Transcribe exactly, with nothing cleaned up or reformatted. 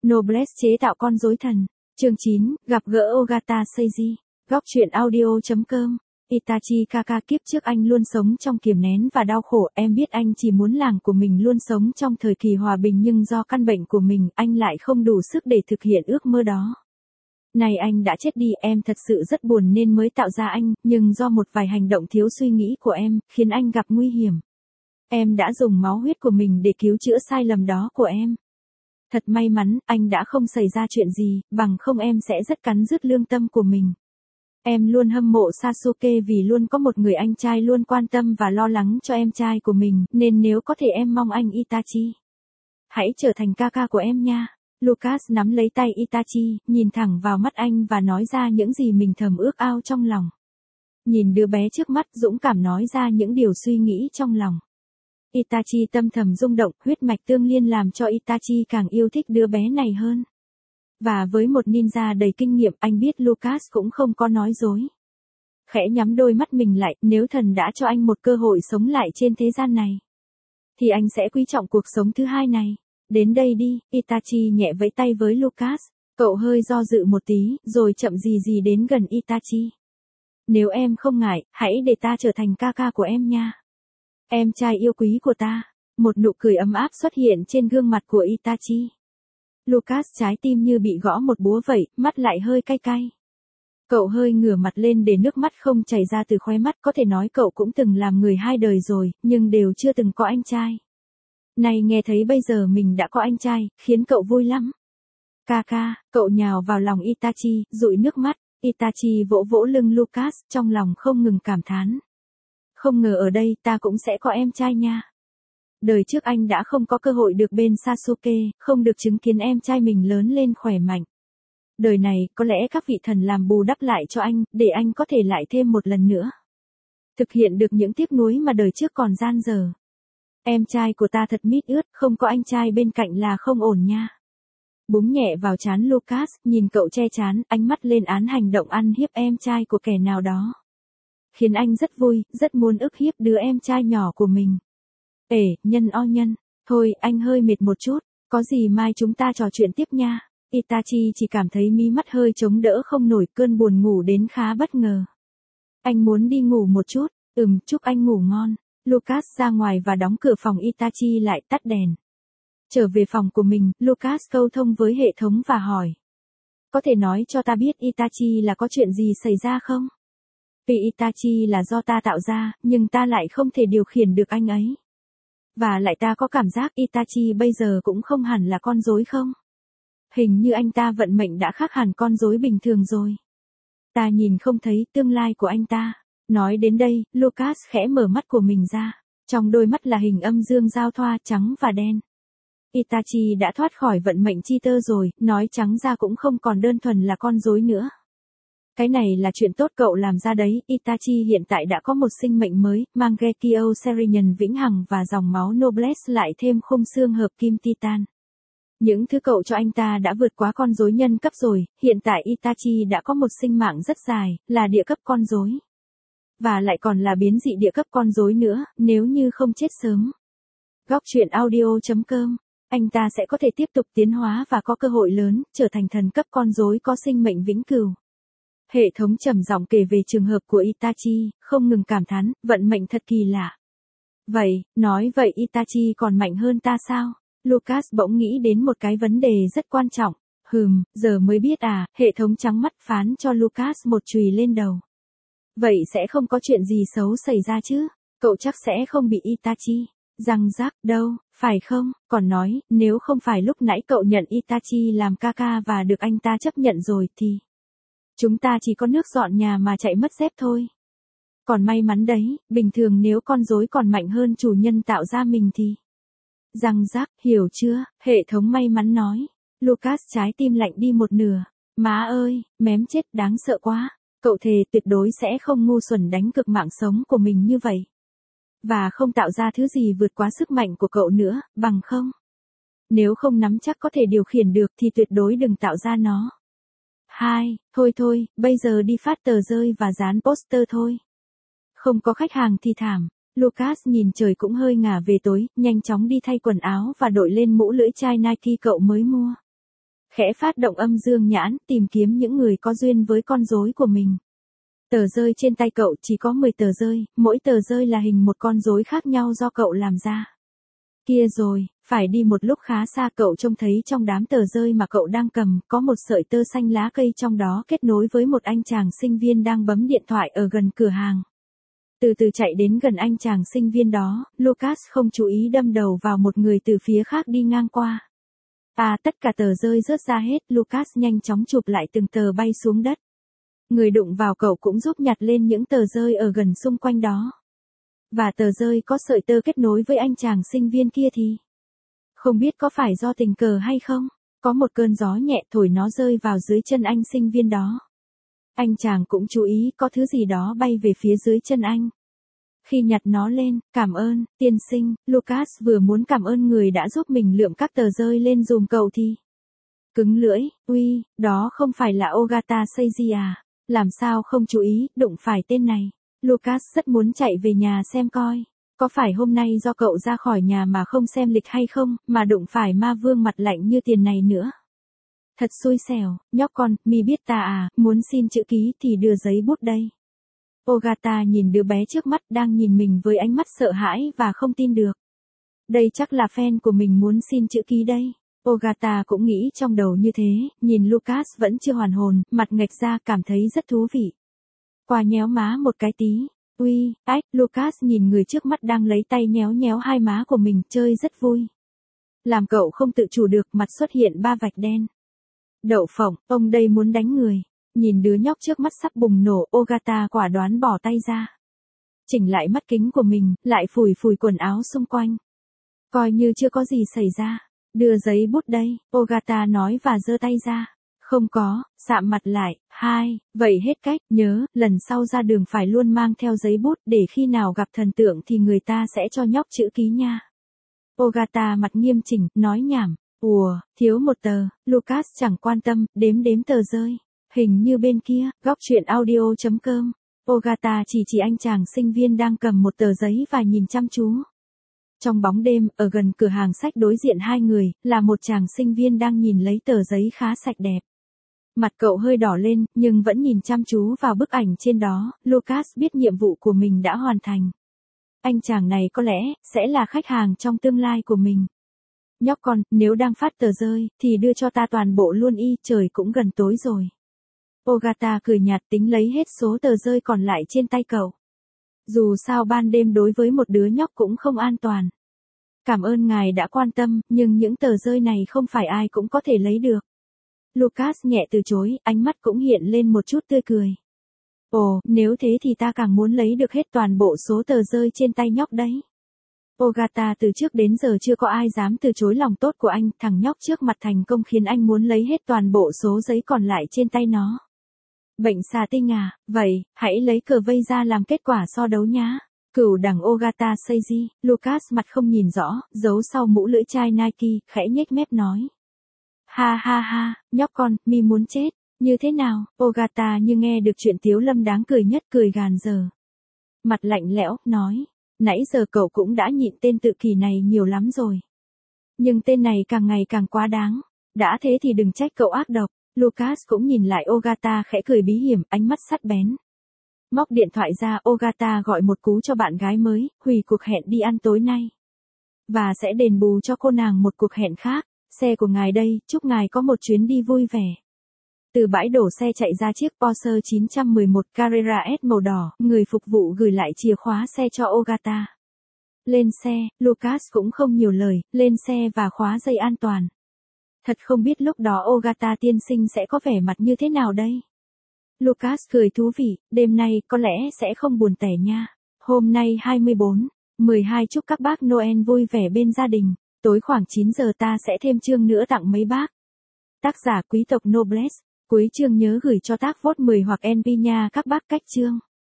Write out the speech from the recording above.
Noblesse chế tạo con rối thần. Chương chín, gặp gỡ Ogata Seiji. Góc truyện audio chấm com. Itachi Kaka, kiếp trước anh luôn sống trong kiềm nén và đau khổ, em biết anh chỉ muốn làng của mình luôn sống trong thời kỳ hòa bình, nhưng do căn bệnh của mình, anh lại không đủ sức để thực hiện ước mơ đó. Này anh đã chết đi, em thật sự rất buồn nên mới tạo ra anh, nhưng do một vài hành động thiếu suy nghĩ của em, khiến anh gặp nguy hiểm. Em đã dùng máu huyết của mình để cứu chữa sai lầm đó của em. Thật may mắn, anh đã không xảy ra chuyện gì, bằng không em sẽ rất cắn rứt lương tâm của mình. Em luôn hâm mộ Sasuke vì luôn có một người anh trai luôn quan tâm và lo lắng cho em trai của mình, nên nếu có thể em mong anh Itachi hãy trở thành Kaka của em nha. Lucas nắm lấy tay Itachi, nhìn thẳng vào mắt anh và nói ra những gì mình thầm ước ao trong lòng. Nhìn đứa bé trước mắt dũng cảm nói ra những điều suy nghĩ trong lòng. Itachi tâm thầm rung động, huyết mạch tương liên làm cho Itachi càng yêu thích đứa bé này hơn. Và với một ninja đầy kinh nghiệm, anh biết Lucas cũng không có nói dối. Khẽ nhắm đôi mắt mình lại, nếu thần đã cho anh một cơ hội sống lại trên thế gian này, thì anh sẽ quý trọng cuộc sống thứ hai này. Đến đây đi, Itachi nhẹ vẫy tay với Lucas. Cậu hơi do dự một tí, rồi chậm gì gì đến gần Itachi. Nếu em không ngại, hãy để ta trở thành Kaka của em nha. Em trai yêu quý của ta. Một nụ cười ấm áp xuất hiện trên gương mặt của Itachi. Lucas trái tim như bị gõ một búa vậy, mắt lại hơi cay cay. Cậu hơi ngửa mặt lên để nước mắt không chảy ra từ khóe mắt, có thể nói cậu cũng từng làm người hai đời rồi, nhưng đều chưa từng có anh trai. Này nghe thấy bây giờ mình đã có anh trai, khiến cậu vui lắm. Kaka, cậu nhào vào lòng Itachi, dụi nước mắt. Itachi vỗ vỗ lưng Lucas, trong lòng không ngừng cảm thán. Không ngờ ở đây ta cũng sẽ có em trai nha. Đời trước anh đã không có cơ hội được bên Sasuke, không được chứng kiến em trai mình lớn lên khỏe mạnh. Đời này, có lẽ các vị thần làm bù đắp lại cho anh, để anh có thể lại thêm một lần nữa. Thực hiện được những tiếc nuối mà đời trước còn dang dở. Em trai của ta thật mít ướt, không có anh trai bên cạnh là không ổn nha. Búng nhẹ vào trán Lucas, nhìn cậu che trán, ánh mắt lên án hành động ăn hiếp em trai của kẻ nào đó. Khiến anh rất vui, rất muốn ức hiếp đứa em trai nhỏ của mình. Ể, nhân o nhân, thôi anh hơi mệt một chút, có gì mai chúng ta trò chuyện tiếp nha. Itachi chỉ cảm thấy mí mắt hơi chống đỡ không nổi, cơn buồn ngủ đến khá bất ngờ. Anh muốn đi ngủ một chút, ừm, chúc anh ngủ ngon. Lucas ra ngoài và đóng cửa phòng, Itachi lại tắt đèn. Trở về phòng của mình, Lucas câu thông với hệ thống và hỏi. Có thể nói cho ta biết Itachi là có chuyện gì xảy ra không? Vì Itachi là do ta tạo ra, nhưng ta lại không thể điều khiển được anh ấy. Và lại ta có cảm giác Itachi bây giờ cũng không hẳn là con rối không? Hình như anh ta vận mệnh đã khác hẳn con rối bình thường rồi. Ta nhìn không thấy tương lai của anh ta. Nói đến đây, Lucas khẽ mở mắt của mình ra. Trong đôi mắt là hình âm dương giao thoa trắng và đen. Itachi đã thoát khỏi vận mệnh chi tơ rồi, nói trắng ra cũng không còn đơn thuần là con rối nữa. Cái này là chuyện tốt cậu làm ra đấy. Itachi hiện tại đã có một sinh mệnh mới, Mangekyo Serenian vĩnh hằng và dòng máu Noblesse lại thêm khung xương hợp kim Titan. Những thứ cậu cho anh ta đã vượt quá con rối nhân cấp rồi, hiện tại Itachi đã có một sinh mạng rất dài, là địa cấp con rối. Và lại còn là biến dị địa cấp con rối nữa, nếu như không chết sớm. Góc truyện audio chấm com, anh ta sẽ có thể tiếp tục tiến hóa và có cơ hội lớn, trở thành thần cấp con rối có sinh mệnh vĩnh cửu. Hệ thống trầm giọng kể về trường hợp của Itachi, không ngừng cảm thán, vận mệnh thật kỳ lạ. Vậy, nói vậy Itachi còn mạnh hơn ta sao? Lucas bỗng nghĩ đến một cái vấn đề rất quan trọng. Hừm, giờ mới biết à, hệ thống trắng mắt phán cho Lucas một chùy lên đầu. Vậy sẽ không có chuyện gì xấu xảy ra chứ? Cậu chắc sẽ không bị Itachi răng rắc đâu, phải không? Còn nói, nếu không phải lúc nãy cậu nhận Itachi làm Kaka và được anh ta chấp nhận rồi thì chúng ta chỉ có nước dọn nhà mà chạy mất dép thôi. Còn may mắn đấy, bình thường nếu con rối còn mạnh hơn chủ nhân tạo ra mình thì răng rắc, hiểu chưa? Hệ thống may mắn nói. Lucas trái tim lạnh đi một nửa. Má ơi, mém chết đáng sợ quá. Cậu thề tuyệt đối sẽ không ngu xuẩn đánh cược mạng sống của mình như vậy. Và không tạo ra thứ gì vượt quá sức mạnh của cậu nữa, bằng không? Nếu không nắm chắc có thể điều khiển được thì tuyệt đối đừng tạo ra nó. Hai, thôi thôi, bây giờ đi phát tờ rơi và dán poster thôi. Không có khách hàng thì thảm. Lucas nhìn trời cũng hơi ngả về tối, nhanh chóng đi thay quần áo và đội lên mũ lưỡi chai Nike cậu mới mua. khẽ phát động âm dương nhãn, tìm kiếm những người có duyên với con rối của mình. Tờ rơi trên tay cậu chỉ có mười tờ rơi, mỗi tờ rơi là hình một con rối khác nhau do cậu làm ra. Kia rồi, phải đi một lúc khá xa cậu trông thấy trong đám tờ rơi mà cậu đang cầm, có một sợi tơ xanh lá cây trong đó kết nối với một anh chàng sinh viên đang bấm điện thoại ở gần cửa hàng. Từ từ chạy đến gần anh chàng sinh viên đó, Lucas không chú ý đâm đầu vào một người từ phía khác đi ngang qua. À, tất cả tờ rơi rớt ra hết, Lucas nhanh chóng chụp lại từng tờ bay xuống đất. Người đụng vào cậu cũng giúp nhặt lên những tờ rơi ở gần xung quanh đó. Và tờ rơi có sợi tơ kết nối với anh chàng sinh viên kia thì... Không biết có phải do tình cờ hay không? Có một cơn gió nhẹ thổi nó rơi vào dưới chân anh sinh viên đó. Anh chàng cũng chú ý có thứ gì đó bay về phía dưới chân anh. Khi nhặt nó lên, cảm ơn, tiên sinh, Lucas vừa muốn cảm ơn người đã giúp mình lượm các tờ rơi lên dùm cậu thì... Cứng lưỡi, uy, đó không phải là Ogata Seiji à? Làm sao không chú ý, đụng phải tên này. Lucas rất muốn chạy về nhà xem coi. Có phải hôm nay do cậu ra khỏi nhà mà không xem lịch hay không, mà đụng phải ma vương mặt lạnh như tiền này nữa. Thật xui xẻo, nhóc con, mi biết ta à, muốn xin chữ ký thì đưa giấy bút đây. Ogata nhìn đứa bé trước mắt đang nhìn mình với ánh mắt sợ hãi và không tin được. Đây chắc là fan của mình muốn xin chữ ký đây. Ogata cũng nghĩ trong đầu như thế, nhìn Lucas vẫn chưa hoàn hồn, mặt nghệch ra cảm thấy rất thú vị. Qua nhéo má một cái tí. Uy, ách, Lucas nhìn người trước mắt đang lấy tay nhéo nhéo hai má của mình, chơi rất vui. Làm cậu không tự chủ được, mặt xuất hiện ba vạch đen. Đậu phộng, ông đây muốn đánh người. Nhìn đứa nhóc trước mắt sắp bùng nổ, Ogata quả đoán bỏ tay ra. Chỉnh lại mắt kính của mình, lại phủi phủi quần áo xung quanh. Coi như chưa có gì xảy ra. Đưa giấy bút đây, Ogata nói và giơ tay ra. Không có, sạm mặt lại, hai, vậy hết cách, nhớ, lần sau ra đường phải luôn mang theo giấy bút để khi nào gặp thần tượng thì người ta sẽ cho nhóc chữ ký nha. Ogata mặt nghiêm chỉnh, nói nhảm, ùa, thiếu một tờ, Lucas chẳng quan tâm, đếm đếm tờ rơi. Hình như bên kia, góc truyện audio chấm com. Ogata chỉ chỉ anh chàng sinh viên đang cầm một tờ giấy và nhìn chăm chú. Trong bóng đêm, ở gần cửa hàng sách đối diện hai người, là một chàng sinh viên đang nhìn lấy tờ giấy khá sạch đẹp. Mặt cậu hơi đỏ lên, nhưng vẫn nhìn chăm chú vào bức ảnh trên đó, Lucas biết nhiệm vụ của mình đã hoàn thành. Anh chàng này có lẽ, sẽ là khách hàng trong tương lai của mình. Nhóc con, nếu đang phát tờ rơi, thì đưa cho ta toàn bộ luôn y, trời cũng gần tối rồi. Ogata cười nhạt tính lấy hết số tờ rơi còn lại trên tay cậu. Dù sao ban đêm đối với một đứa nhóc cũng không an toàn. Cảm ơn ngài đã quan tâm, nhưng những tờ rơi này không phải ai cũng có thể lấy được. Lucas nhẹ từ chối, ánh mắt cũng hiện lên một chút tươi cười. Ồ, nếu thế thì ta càng muốn lấy được hết toàn bộ số tờ rơi trên tay nhóc đấy. Ogata từ trước đến giờ chưa có ai dám từ chối lòng tốt của anh, thằng nhóc trước mặt thành công khiến anh muốn lấy hết toàn bộ số giấy còn lại trên tay nó. Bệnh xà tinh à, vậy, hãy lấy cờ vây ra làm kết quả so đấu nhá. Cửu đẳng Ogata Seiji, Lucas mặt không nhìn rõ, giấu sau mũ lưỡi chai Nike, khẽ nhếch mép nói. Ha ha ha, nhóc con, mi muốn chết, như thế nào, Ogata như nghe được chuyện Tiếu Lâm đáng cười nhất cười gàn giờ. Mặt lạnh lẽo, nói, nãy giờ cậu cũng đã nhịn tên tự kỷ này nhiều lắm rồi. Nhưng tên này càng ngày càng quá đáng, đã thế thì đừng trách cậu ác độc. Lucas cũng nhìn lại Ogata khẽ cười bí hiểm, ánh mắt sắc bén. Móc điện thoại ra, Ogata gọi một cú cho bạn gái mới, hủy cuộc hẹn đi ăn tối nay. Và sẽ đền bù cho cô nàng một cuộc hẹn khác. Xe của ngài đây, chúc ngài có một chuyến đi vui vẻ. Từ bãi đổ xe chạy ra chiếc Porsche chín một một Carrera S màu đỏ, người phục vụ gửi lại chìa khóa xe cho Ogata. Lên xe, Lucas cũng không nhiều lời, lên xe và khóa dây an toàn. Thật không biết lúc đó Ogata tiên sinh sẽ có vẻ mặt như thế nào đây? Lucas cười thú vị, đêm nay có lẽ sẽ không buồn tẻ nha. Hôm nay hai mươi bốn, mười hai chúc các bác Noel vui vẻ bên gia đình. Tối khoảng chín giờ ta sẽ thêm chương nữa tặng mấy bác. Tác giả quý tộc Noblesse. Cuối chương nhớ gửi cho tác vote mười hoặc en pê nha các bác cách chương.